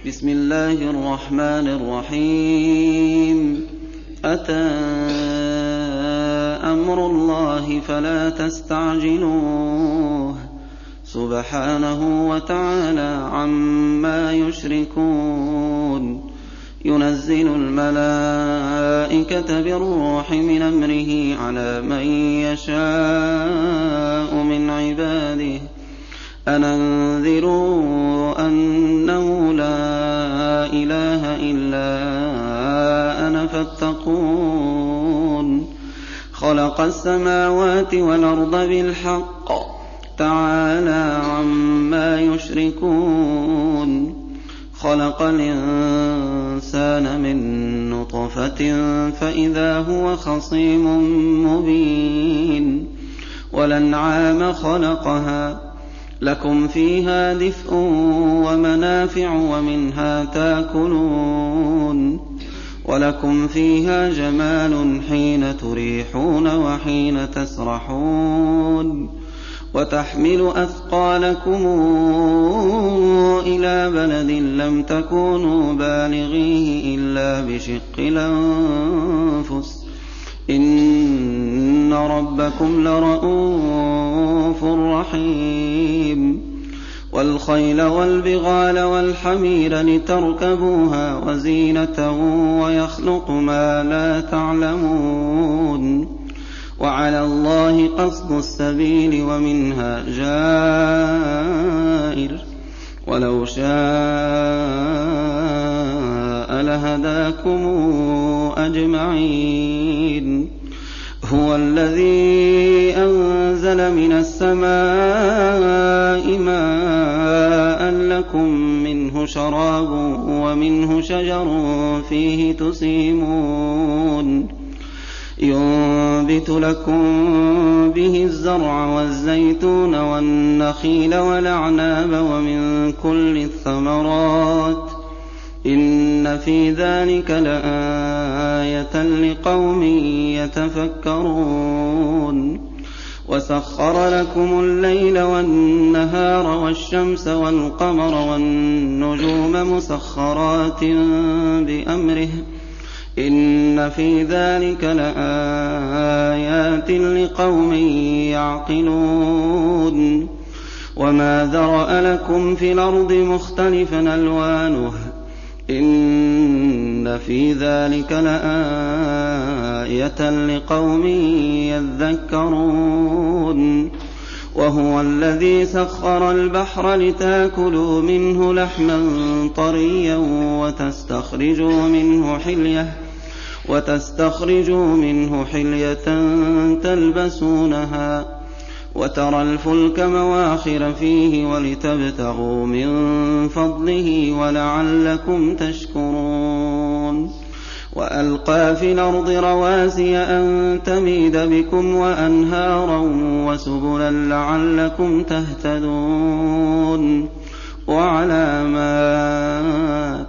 بسم الله الرحمن الرحيم أتى أمر الله فلا تستعجلوه سبحانه وتعالى عما يشركون ينزل الملائكة بالروح من أمره على من يشاء من عباده أن أنذروا أنه لا إله إلا أنا فاتقون خلق السماوات والأرض بالحق تعالى عما يشركون خلق الإنسان من نطفة فإذا هو خصيم مبين والأنعام خلقها لكم فيها دفء ومنافع ومنها تاكلون ولكم فيها جمال حين تريحون وحين تسرحون وتحمل أثقالكم إلى بلد لم تكونوا بالغيه إلا بشق الأنفس إن ربكم لرءوف رحيم والخيل والبغال والحمير لتركبوها وزينة ويخلق ما لا تعلمون وعلى الله قصد السبيل ومنها جائر ولو شاء لهداكم أجمعين هو الذي أنزل من السماء ماء لكم منه شراب ومنه شجر فيه تسيمون ينبت لكم به الزرع والزيتون والنخيل والأعناب ومن كل الثمرات إن في ذلك لآية لقوم يتفكرون وسخر لكم الليل والنهار والشمس والقمر والنجوم مسخرات بأمره إن في ذلك لآيات لقوم يعقلون وما ذرأ لكم في الأرض مختلفا ألوانه إن في ذلك لآية لقوم يذكرون وهو الذي سخر البحر لتاكلوا منه لحما طريا وتستخرجوا منه حلية تلبسونها وترى الفلك مواخر فيه ولتبتغوا من فضله ولعلكم تشكرون وألقى في الأرض رواسي أن تميد بكم وأنهارا وسبلا لعلكم تهتدون وعلامات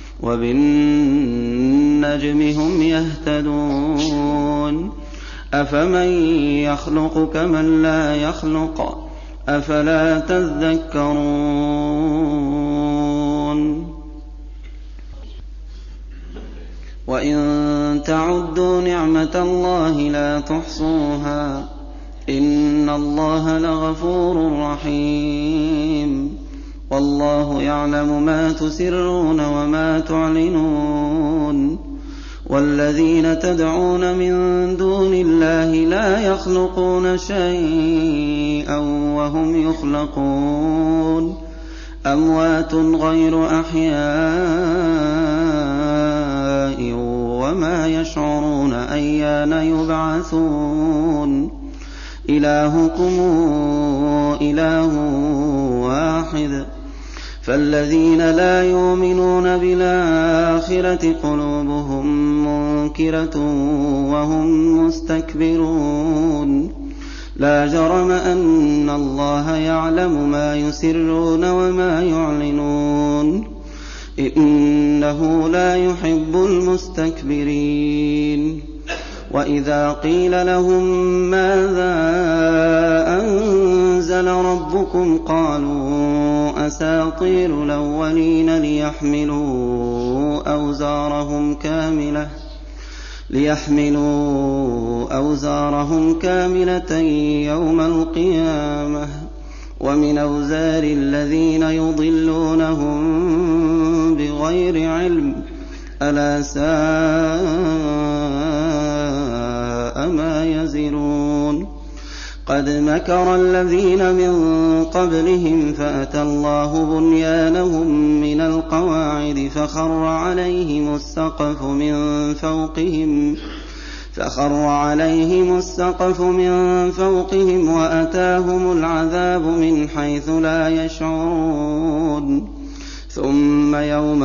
وبالنجم هم يهتدون أفمن يخلق كمن لا يخلق أفلا تذكرون وإن تعدوا نعمة الله لا تحصوها إن الله لغفور رحيم والله يعلم ما تسرون وما تعلنون والذين تدعون من دون الله لا يخلقون شيئا وهم يخلقون أموات غير أحياء وما يشعرون أيان يبعثون إلهكم إله واحد فالذين لا يؤمنون بالآخرة قلوبهم منكرة وهم مستكبرون لا جرم أن الله يعلم ما يسرون وما يعلنون إنه لا يحب المستكبرين وإذا قيل لهم ماذا أنزل ربكم قالوا أساطير الأولين ليحملوا أوزارهم كاملة يوم القيامة ومن أوزار الذين يضلونهم بغير علم ألا ساء ما يزرون قد مكر الذين من قبلهم فأتى الله بنيانهم من القواعد فخر عليهم السقف من فوقهم وأتاهم العذاب من حيث لا يشعرون ثم يوم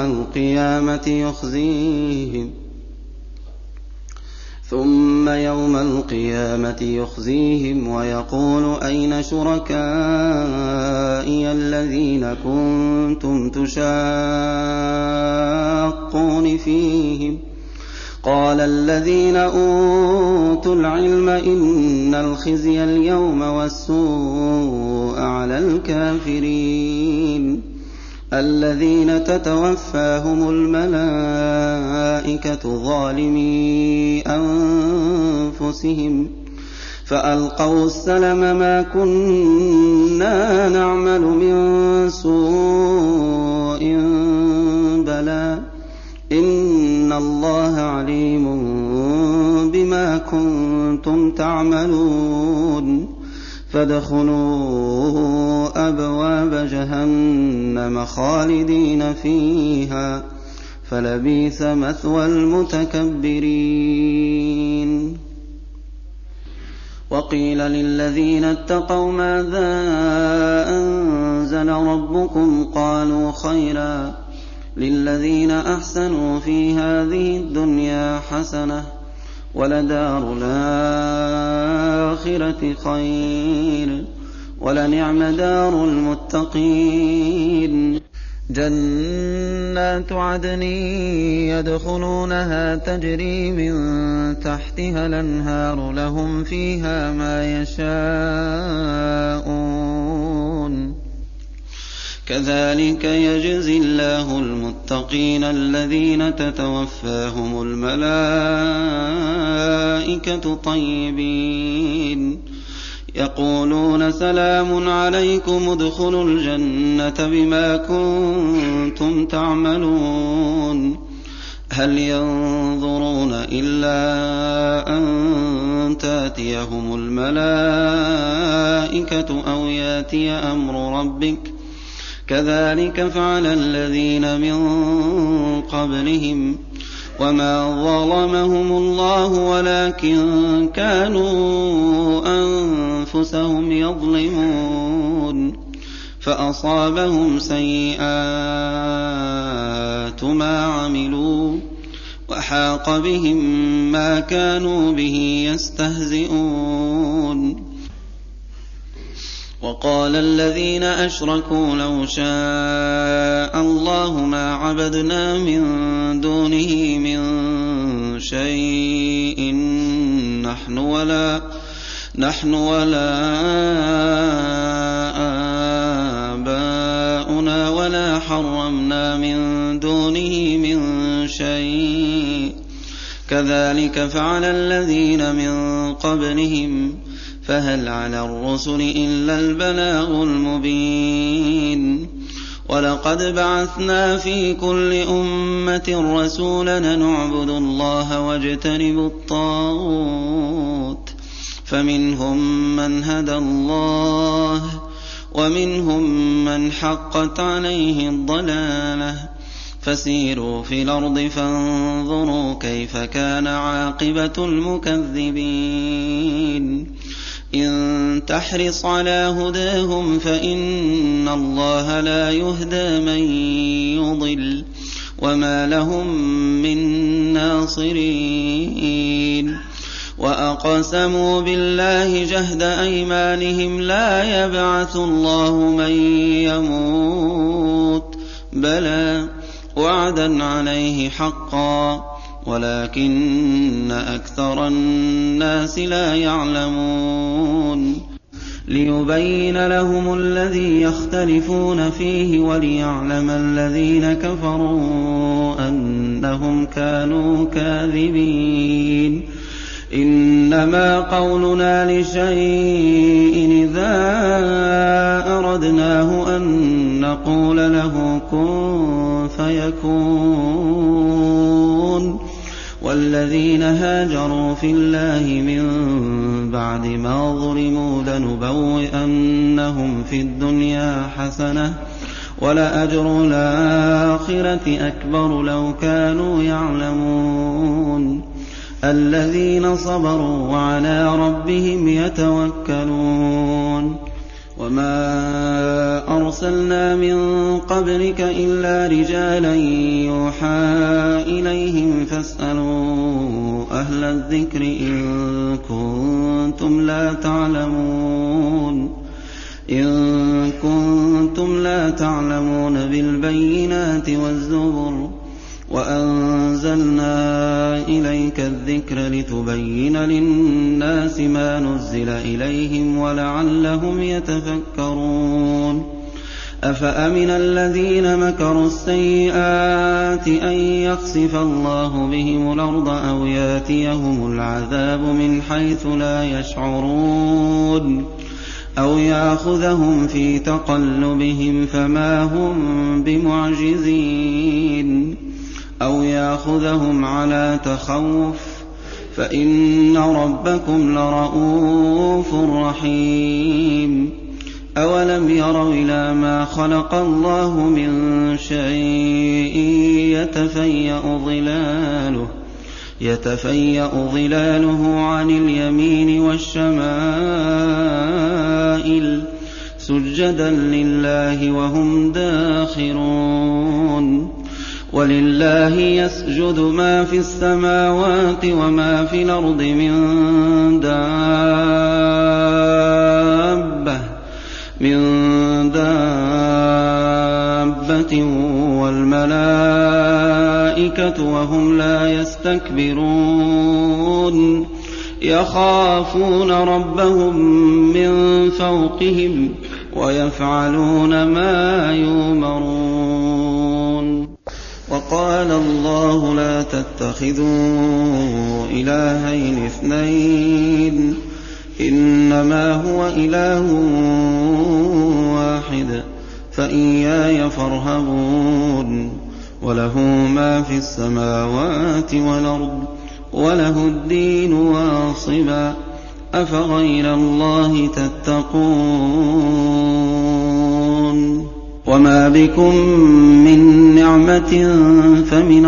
القيامة يخزيهم ويقول أين شركائي الذين كنتم تشاقون فيهم قال الذين أوتوا العلم إن الخزي اليوم والسوء على الكافرين الذين تتوفاهم الملائكة ظالمي أنفسهم فألقوا السلم ما كنا نعمل من سوء بلى إن الله عليم بما كنتم تعملون فادخلوا أبواب جهنم خالدين فيها فلبئس مثوى المتكبرين وقيل للذين اتقوا ماذا أنزل ربكم قالوا خيرا للذين أحسنوا في هذه الدنيا حسنة ولدار الآخرة خير ولنعم دار المتقين جنات عدن يدخلونها تجري من تحتها الأنهار لهم فيها ما يشاءون كذلك يجزي الله المتقين الذين تتوفاهم الملائكة طيبين يقولون سلام عليكم ادخلوا الجنة بما كنتم تعملون هل ينظرون إلا أن تأتيهم الملائكة أو يأتي أمر ربك كذلك فعل الذين من قبلهم وما ظلمهم الله ولكن كانوا أنفسهم يظلمون فأصابهم سيئات ما عملوا وحاق بهم ما كانوا به يستهزئون وقال الذين أشركوا لو شاء الله ما عبدنا من دونه من شيء نحن ولا آباؤنا ولا حرمنا من دونه من شيء كذلك فعل الذين من قبلهم فهل على الرسل إلا البلاغ المبين ولقد بعثنا في كل أمة رسولا نعبد الله واجتنب الطاغوت فمنهم من هدى الله ومنهم من حقت عليه الضلالة فسيروا في الأرض فانظروا كيف كان عاقبة المكذبين إن تحرص على هداهم فإن الله لا يهدى من يضل وما لهم من ناصرين وأقسموا بالله جهد أيمانهم لا يبعث الله من يموت بلى وعدا عليه حقا ولكن أكثر الناس لا يعلمون ليبين لهم الذي يختلفون فيه وليعلم الذين كفروا أنهم كانوا كاذبين. إنما قولنا لشيء إذا أردناه أن نقول له كن فيكون. والذين هاجروا في الله من بعد ما ظلموا لنبوئنهم في الدنيا حسنة ولأجر الآخرة أكبر لو كانوا يعلمون. الذين صبروا وعلى ربهم يتوكلون. وما أرسلنا من قبلك إلا رجالا يوحى إليهم فاسألوا أهل الذكر إن كنتم لا تعلمون بالبينات والزبر. وأنزلنا إليك الذكر لتبين للناس ما نزل إليهم ولعلهم يتفكرون. أفأمن الذين مكروا السيئات أن يخسف الله بهم الأرض أو ياتيهم العذاب من حيث لا يشعرون أو يأخذهم في تقلبهم فما هم بمعجزين أو يأخذهم على تخوف فإن ربكم لرءوف رحيم. أولم يروا إلى ما خلق الله من شيء يتفيأ ظلاله عن اليمين والشمائل سجدا لله وهم داخرون. ولله يسجد ما في السماوات وما في الأرض من دابة والملائكة وهم لا يستكبرون يخافون ربهم من فوقهم ويفعلون ما يؤمرون. وقال الله لا تتخذوا إلهين اثنين إنما هو إله واحد فإياي فارهبون. وله ما في السماوات والأرض وله الدين واصبا أفغير الله تتقون. وما بكم من نعمة فمن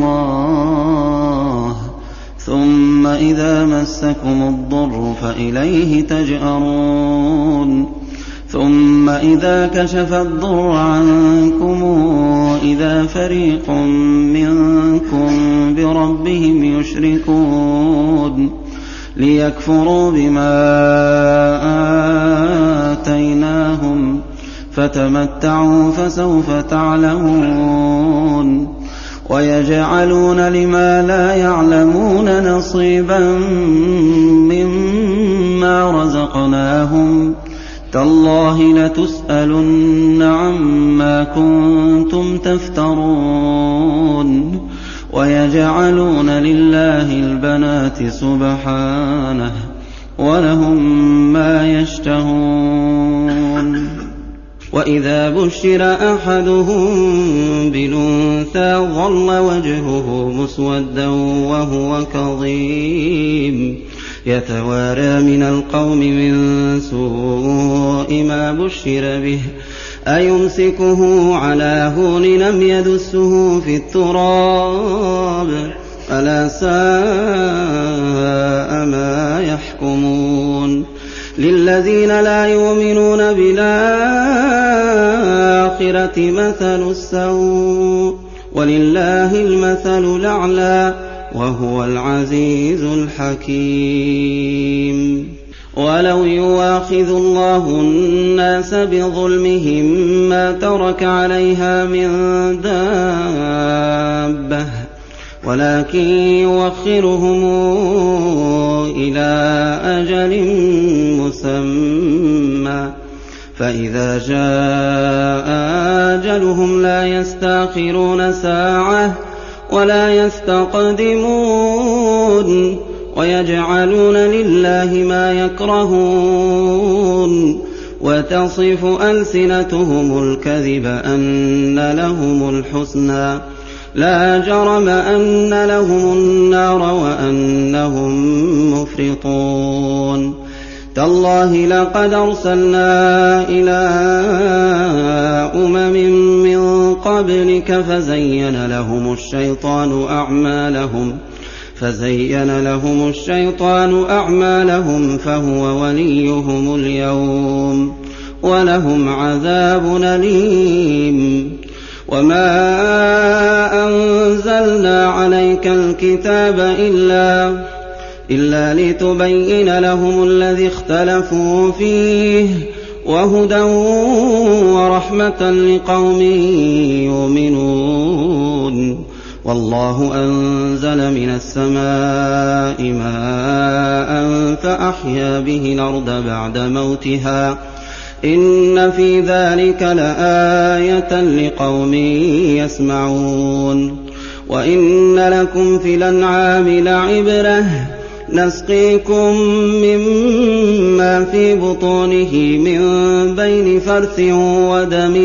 الله ثم إذا مسكم الضر فإليه تجأرون. ثم إذا كشف الضر عنكم إذا فريق منكم بربهم يشركون ليكفروا بما آتيناهم فتمتعوا فسوف تعلمون. ويجعلون لما لا يعلمون نصيبا مما رزقناهم تالله لتسألن عما كنتم تفترون. ويجعلون لله البنات سبحانه ولهم ما يشتهون. وإذا بشر أحدهم بالأنثى ظل وجهه مسودا وهو كظيم يتوارى من القوم من سوء ما بشر به أيمسكه على هون لم يدسه في التراب ألا ساء ما يحكمون. للذين لا يؤمنون بالآخرة مثل السوء ولله المثل الأعلى وهو العزيز الحكيم. ولو يواخذ الله الناس بظلمهم ما ترك عليها من دابة ولكن يوخرهم إلى أجل مسمى فإذا جاء أجلهم لا يستأخرون ساعة ولا يستقدمون ويجعلون لله ما يكرهون وتصف ألسنتهم الكذب أن لهم الحسنى لا جرم أن لهم النار وأنهم مفرطون تالله لقد أرسلنا إلى من قبلك فزين لهم الشيطان أعمالهم فهو وليهم اليوم ولهم عذاب أليم وما أنزلنا عليك الكتاب إلا لتبين لهم الذي اختلفوا فيه وهدى ورحمة لقوم يؤمنون والله أنزل من السماء ماء فأحيا به الأرض بعد موتها إن في ذلك لآية لقوم يسمعون وإن لكم في الأنعام لعبرة نسقيكم مما في بطونه من بين فرث ودم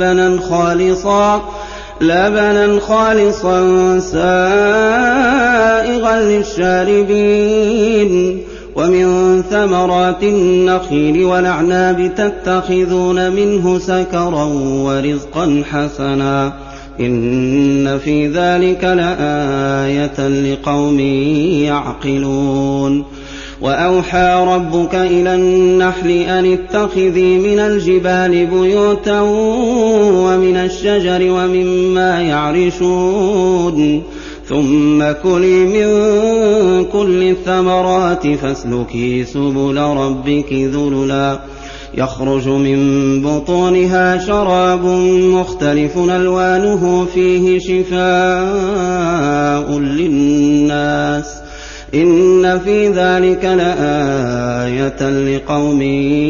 لبنا خالصا سائغا للشاربين ومن ثمرات النخيل والأعناب تتخذون منه سكرا ورزقا حسنا إن في ذلك لآية لقوم يعقلون وأوحى ربك إلى النحل أن اتخذي من الجبال بيوتا ومن الشجر ومما يعرشون ثم كلي من كل الثمرات فاسلكي سبل ربك ذللا يخرج من بطونها شراب مختلف ألوانه فيه شفاء للناس إن في ذلك لآية لقوم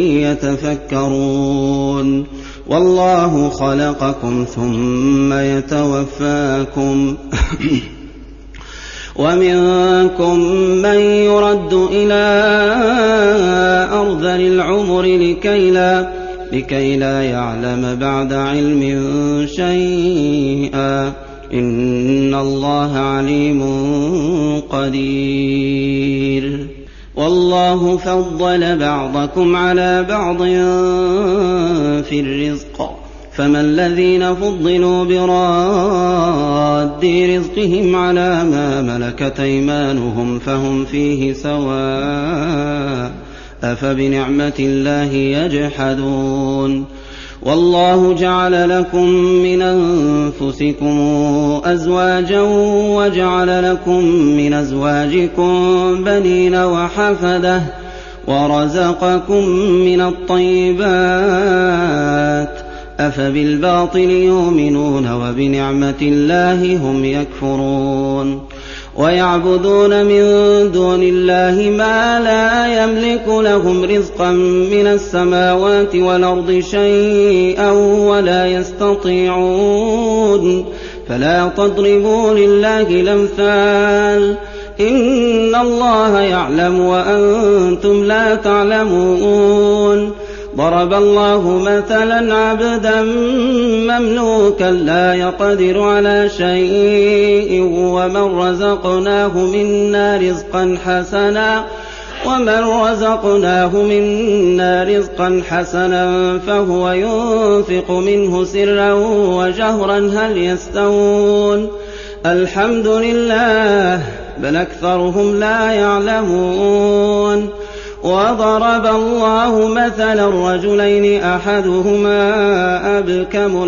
يتفكرون والله خلقكم ثم يتوفاكم ومنكم من يرد إلى أرذل العمر لكي لا يعلم بعد علم شيئا إن الله عليم قدير والله فضل بعضكم على بعض في الرزق فما الذين فضلوا براد رزقهم على ما ملكت أيمانهم فهم فيه سواء أفبنعمة الله يجحدون والله جعل لكم من أنفسكم أزواجا وجعل لكم من أزواجكم بنين وحفدة ورزقكم من الطيبات أفبالباطل يؤمنون وبنعمة الله هم يكفرون ويعبدون من دون الله ما لا يملك لهم رزقا من السماوات والأرض شيئا ولا يستطيعون فلا تضربوا لله الأمثال إن الله يعلم وأنتم لا تعلمون ضرب الله مثلا عبدا مملوكا لا يقدر على شيء ومن رزقناه منا رزقا حسنا فهو ينفق منه سرا وجهرا هل يستوون الحمد لله بل أكثرهم لا يعلمون وضرب الله مثلا رجلين أحدهما أبكم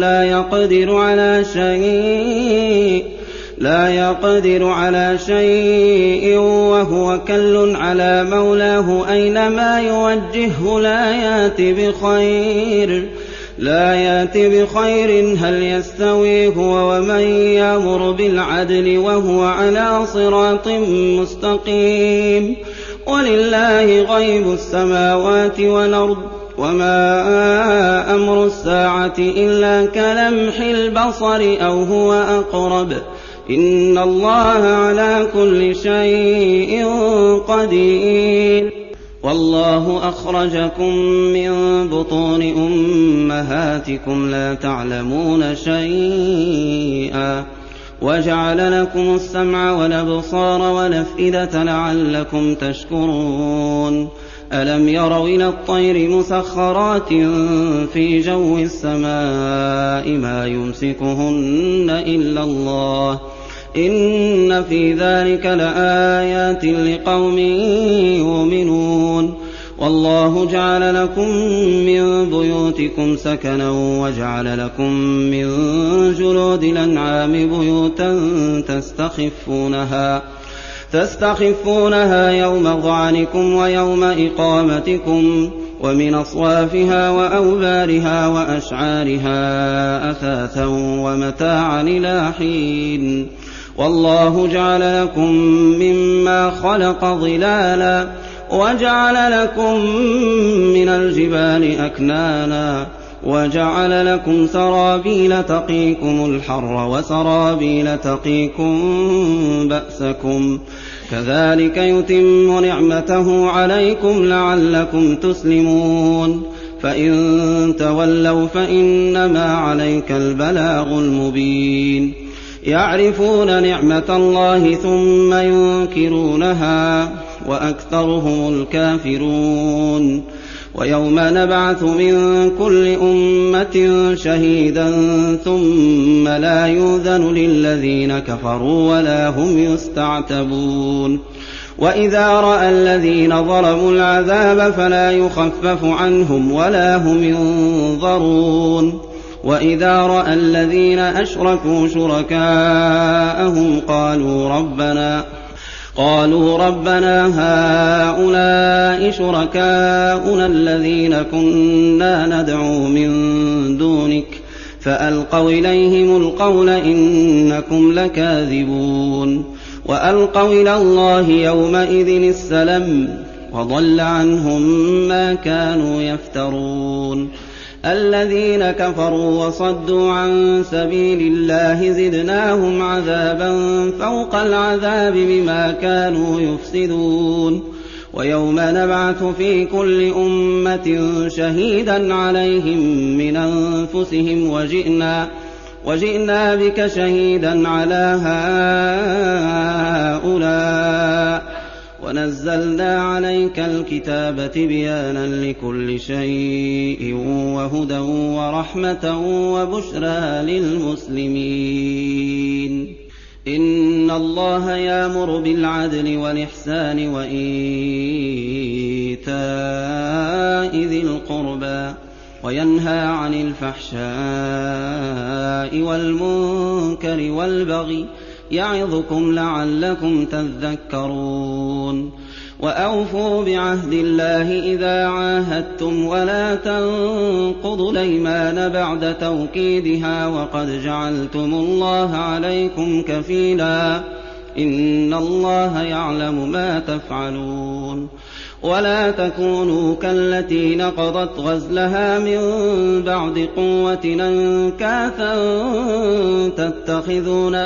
لا يقدر على شيء وهو كل على مولاه أينما يوجهه لا يأت بخير لا يأت بخير هل يستوي هو ومن يأمر بالعدل وهو على صراط مستقيم ولله غيب السماوات والأرض وما أمر الساعة إلا كلمح البصر أو هو أقرب إن الله على كل شيء قدير والله أخرجكم من بطون أمهاتكم لا تعلمون شيئا وجعل لكم السمع والأبصار والأفئدة لعلكم تشكرون ألم يروا إلى الطير مسخرات في جو السماء ما يمسكهن إلا الله إن في ذلك لآيات لقوم يؤمنون والله جعل لكم من بيوتكم سكنا وجعل لكم من جلود الأنعام بيوتا تستخفونها يوم ظعنكم ويوم إقامتكم ومن أصوافها وأوبارها وأشعارها أثاثا ومتاعا إلى حين والله جعل لكم مما خلق ظلالا وجعل لكم من الجبال أكنانا وجعل لكم سرابيل تقيكم الحر وسرابيل تقيكم بأسكم كذلك يتم نعمته عليكم لعلكم تسلمون فإن تولوا فإنما عليك البلاغ المبين يعرفون نعمة الله ثم ينكرونها وأكثرهم الكافرون ويوم نبعث من كل أمة شهيدا ثم لا يؤذن للذين كفروا ولا هم يستعتبون وإذا رأى الذين ظلموا العذاب فلا يخفف عنهم ولا هم ينظرون وإذا رأى الذين أشركوا شركاءهم قالوا ربنا هؤلاء شركاؤنا الذين كنا ندعو من دونك فألقوا إليهم القول إنكم لكاذبون وألقوا إلى الله يومئذ السلم وضل عنهم ما كانوا يفترون الذين كفروا وصدوا عن سبيل الله زدناهم عذابا فوق العذاب بما كانوا يفسدون ويوم نبعث في كل أمة شهيدا عليهم من أنفسهم وجئنا بك شهيدا على هؤلاء ونزلنا عليك الكتاب تبيانا لكل شيء وهدى ورحمة وبشرى للمسلمين إن الله يأمر بالعدل والإحسان وإيتاء ذي القربى وينهى عن الفحشاء والمنكر والبغي يعظكم لعلكم تذكرون وأوفوا بعهد الله إذا عاهدتم ولا تنقضوا الأيمان بعد توكيدها وقد جعلتم الله عليكم كفيلا إن الله يعلم ما تفعلون ولا تكونوا كالتي نقضت غزلها من بعد قوة أنكاثا تتخذون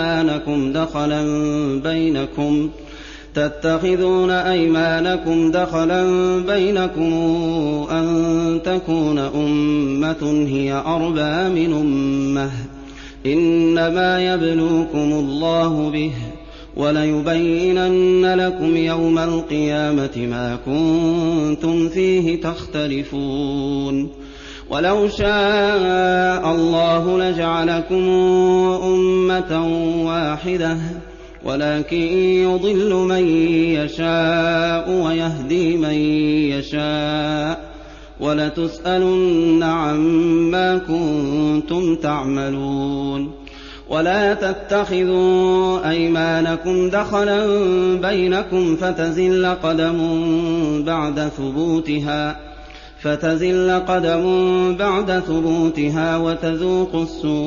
أيمانكم دخلا بينكم أن تكون أمة هي أربى من أمة إنما يبلوكم الله به وليبينن لكم يوم القيامة ما كنتم فيه تختلفون ولو شاء الله لجعلكم أمة واحدة ولكن يضل من يشاء ويهدي من يشاء ولتسألن عما كنتم تعملون ولا تتخذوا أيمانكم دخلا بينكم فتزل قدم بعد ثبوتها فتزل قدم بعد ثبوتها وتذوقوا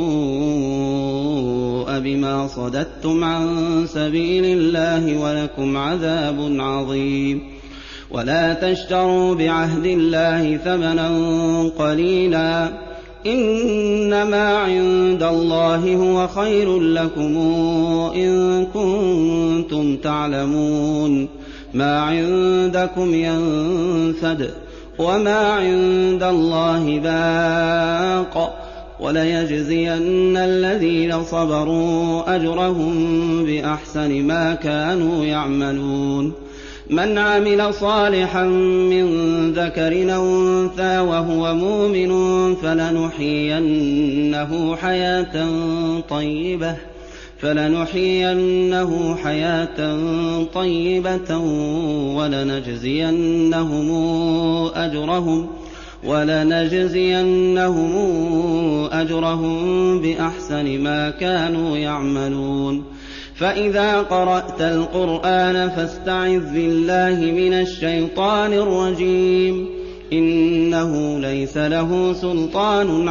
السوء بما صددتم عن سبيل الله ولكم عذاب عظيم. ولا تشتروا بعهد الله ثمنا قليلا إنما عند الله هو خير لكم إن كنتم تعلمون. ما عندكم ينفد وما عند الله باق وليجزين الذين صبروا أجرهم بأحسن ما كانوا يعملون. من عمل صالحا من ذكر أو أنثى وهو مؤمن فلنحيينه حياة طيبة ولنجزينهم أجرهم بأحسن ما كانوا يعملون. فإذا قرأت القرآن فاستعذ بالله من الشيطان الرجيم. إنه ليس له سلطان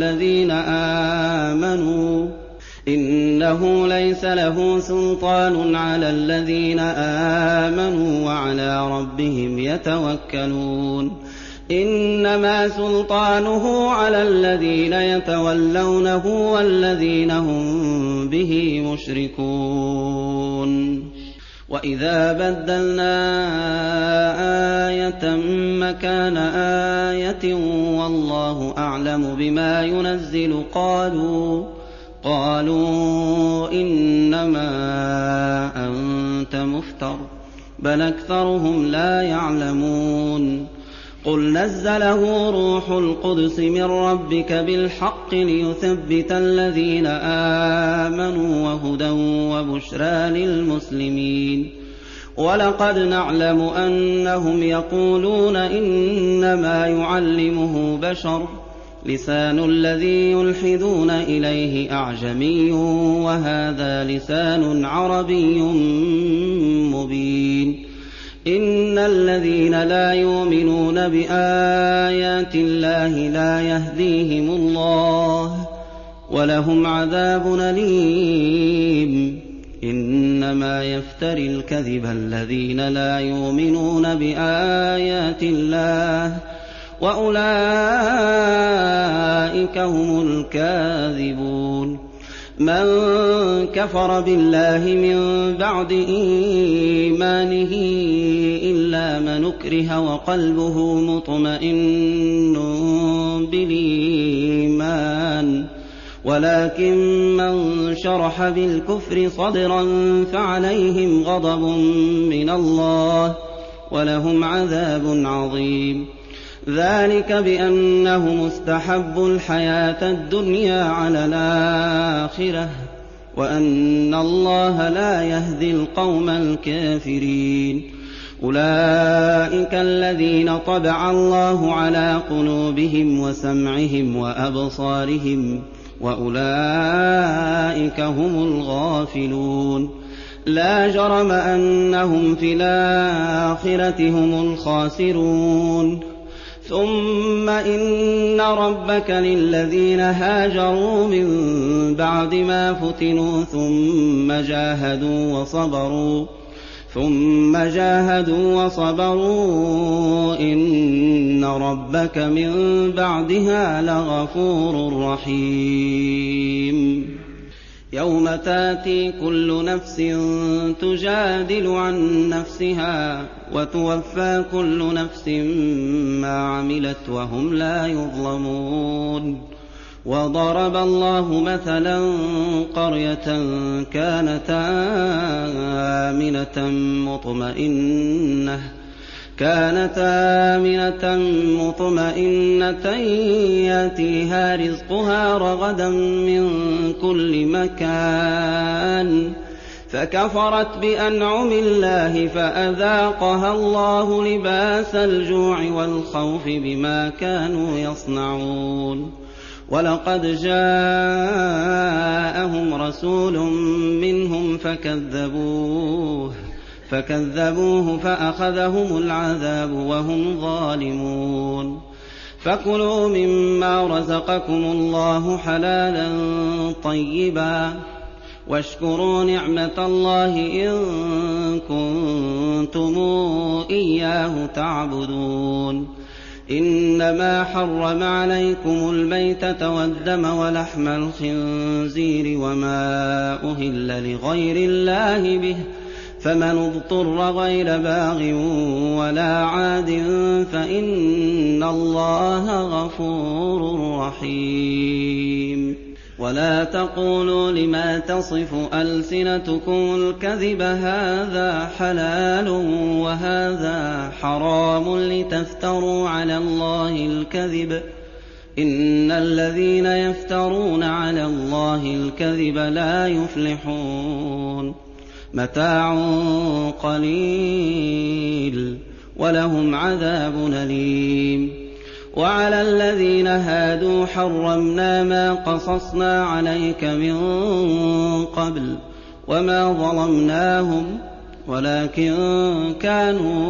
على الذين آمنوا وعلى ربهم يتوكلون. إنما سلطانه على الذين يتولونه والذين هم به مشركون. وإذا بدلنا آية مكان آية والله أعلم بما ينزل قالوا إنما أنت مفتر بل أكثرهم لا يعلمون. قل نزله روح القدس من ربك بالحق ليثبت الذين آمنوا وهدى وبشرى للمسلمين. ولقد نعلم أنهم يقولون إنما يعلمه بشر لسان الذي يلحدون إليه أعجمي وهذا لسان عربي مبين. إن الذين لا يؤمنون بآيات الله لا يهديهم الله ولهم عذاب أليم. إنما يفتري الكذب الذين لا يؤمنون بآيات الله وأولئك هم الكاذبون. من كفر بالله من بعد إيمانه إلا من أكره وقلبه مطمئن بالإيمان ولكن من شرح بالكفر صدرا فعليهم غضب من الله ولهم عذاب عظيم. ذلك بأنهم استحبوا الحياة الدنيا على الآخرة وأن الله لا يهدي القوم الكافرين. أولئك الذين طبع الله على قلوبهم وسمعهم وأبصارهم وأولئك هم الغافلون. لا جرم أنهم في الآخرة هم الخاسرون. ثم إن ربك للذين هاجروا من بعد ما فتنوا ثم جاهدوا وصبروا إن ربك من بعدها لغفور رحيم. يوم تاتي كل نفس تجادل عن نفسها وتوفى كل نفس ما عملت وهم لا يظلمون. وضرب الله مثلا قرية كانت آمنة مطمئنة يأتيها رزقها رغدا من كل مكان فكفرت بأنعم الله فأذاقها الله لباس الجوع والخوف بما كانوا يصنعون. ولقد جاءهم رسول منهم فكذبوه فأخذهم العذاب وهم ظالمون. فكلوا مما رزقكم الله حلالا طيبا واشكروا نعمة الله إن كنتم إياه تعبدون. إنما حرم عليكم الميتة والدم ولحم الخنزير وما أهل لغير الله به، فمن اضطر غير باغ ولا عاد فإن الله غفور رحيم. ولا تقولوا لما تصف ألسنتكم الكذب هذا حلال وهذا حرام لتفتروا على الله الكذب، إن الذين يفترون على الله الكذب لا يفلحون. متاع قليل ولهم عذاب أليم. وعلى الذين هادوا حرمنا ما قصصنا عليك من قبل وما ظلمناهم ولكن كانوا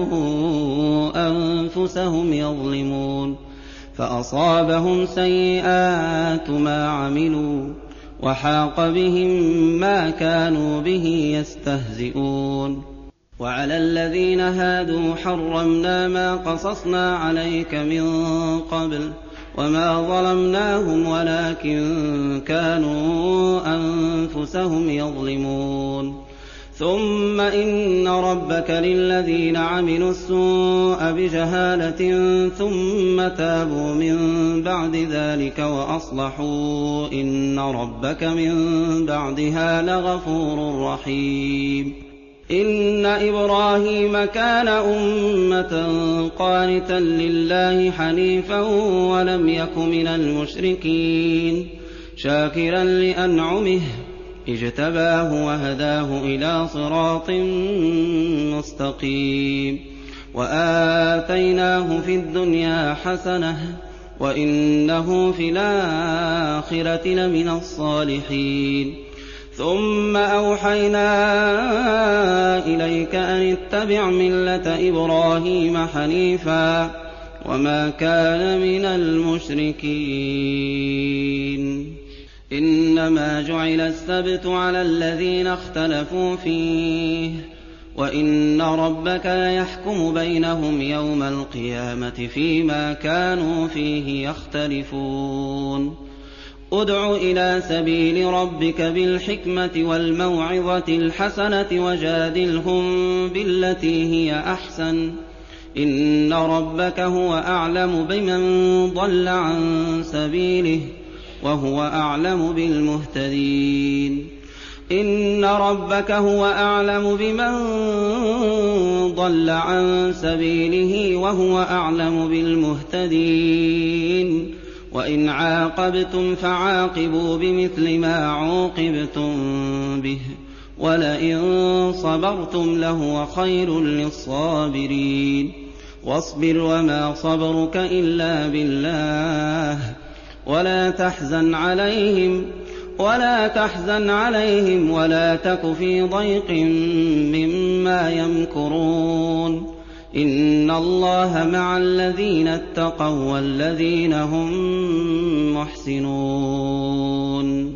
أنفسهم يظلمون. فأصابهم سيئات ما عملوا وحاق بهم ما كانوا به يستهزئون. وعلى الذين هادوا حرمنا ما قصصنا عليك من قبل وما ظلمناهم ولكن كانوا أنفسهم يظلمون. ثم إن ربك للذين عملوا السوء بجهالة ثم تابوا من بعد ذلك وأصلحوا إن ربك من بعدها لغفور رحيم. إن إبراهيم كان أمة قانتا لله حنيفا ولم يك من المشركين، شاكرا لأنعمه اجتباه وهداه إلى صراط مستقيم. وآتيناه في الدنيا حسنة وإنه في الآخرة لمن الصالحين. ثم أوحينا إليك أن اتبع ملة إبراهيم حنيفا وما كان من المشركين. إنما جعل السبت على الذين اختلفوا فيه وإن ربك ليحكم بينهم يوم القيامة فيما كانوا فيه يختلفون. ادع إلى سبيل ربك بالحكمة والموعظة الحسنة وجادلهم بالتي هي أحسن، إن ربك هو أعلم بمن ضل عن سبيله وهو أعلم بالمهتدين. إن ربك هو أعلم بمن ضل عن سبيله وهو أعلم بالمهتدين. وإن عاقبتم فعاقبوا بمثل ما عوقبتم به ولئن صبرتم لهو خير للصابرين. واصبر وما صبرك إلا بالله ولا تحزن عليهم ولا تك في ضيق مما يمكرون. إن الله مع الذين اتقوا والذين هم محسنون.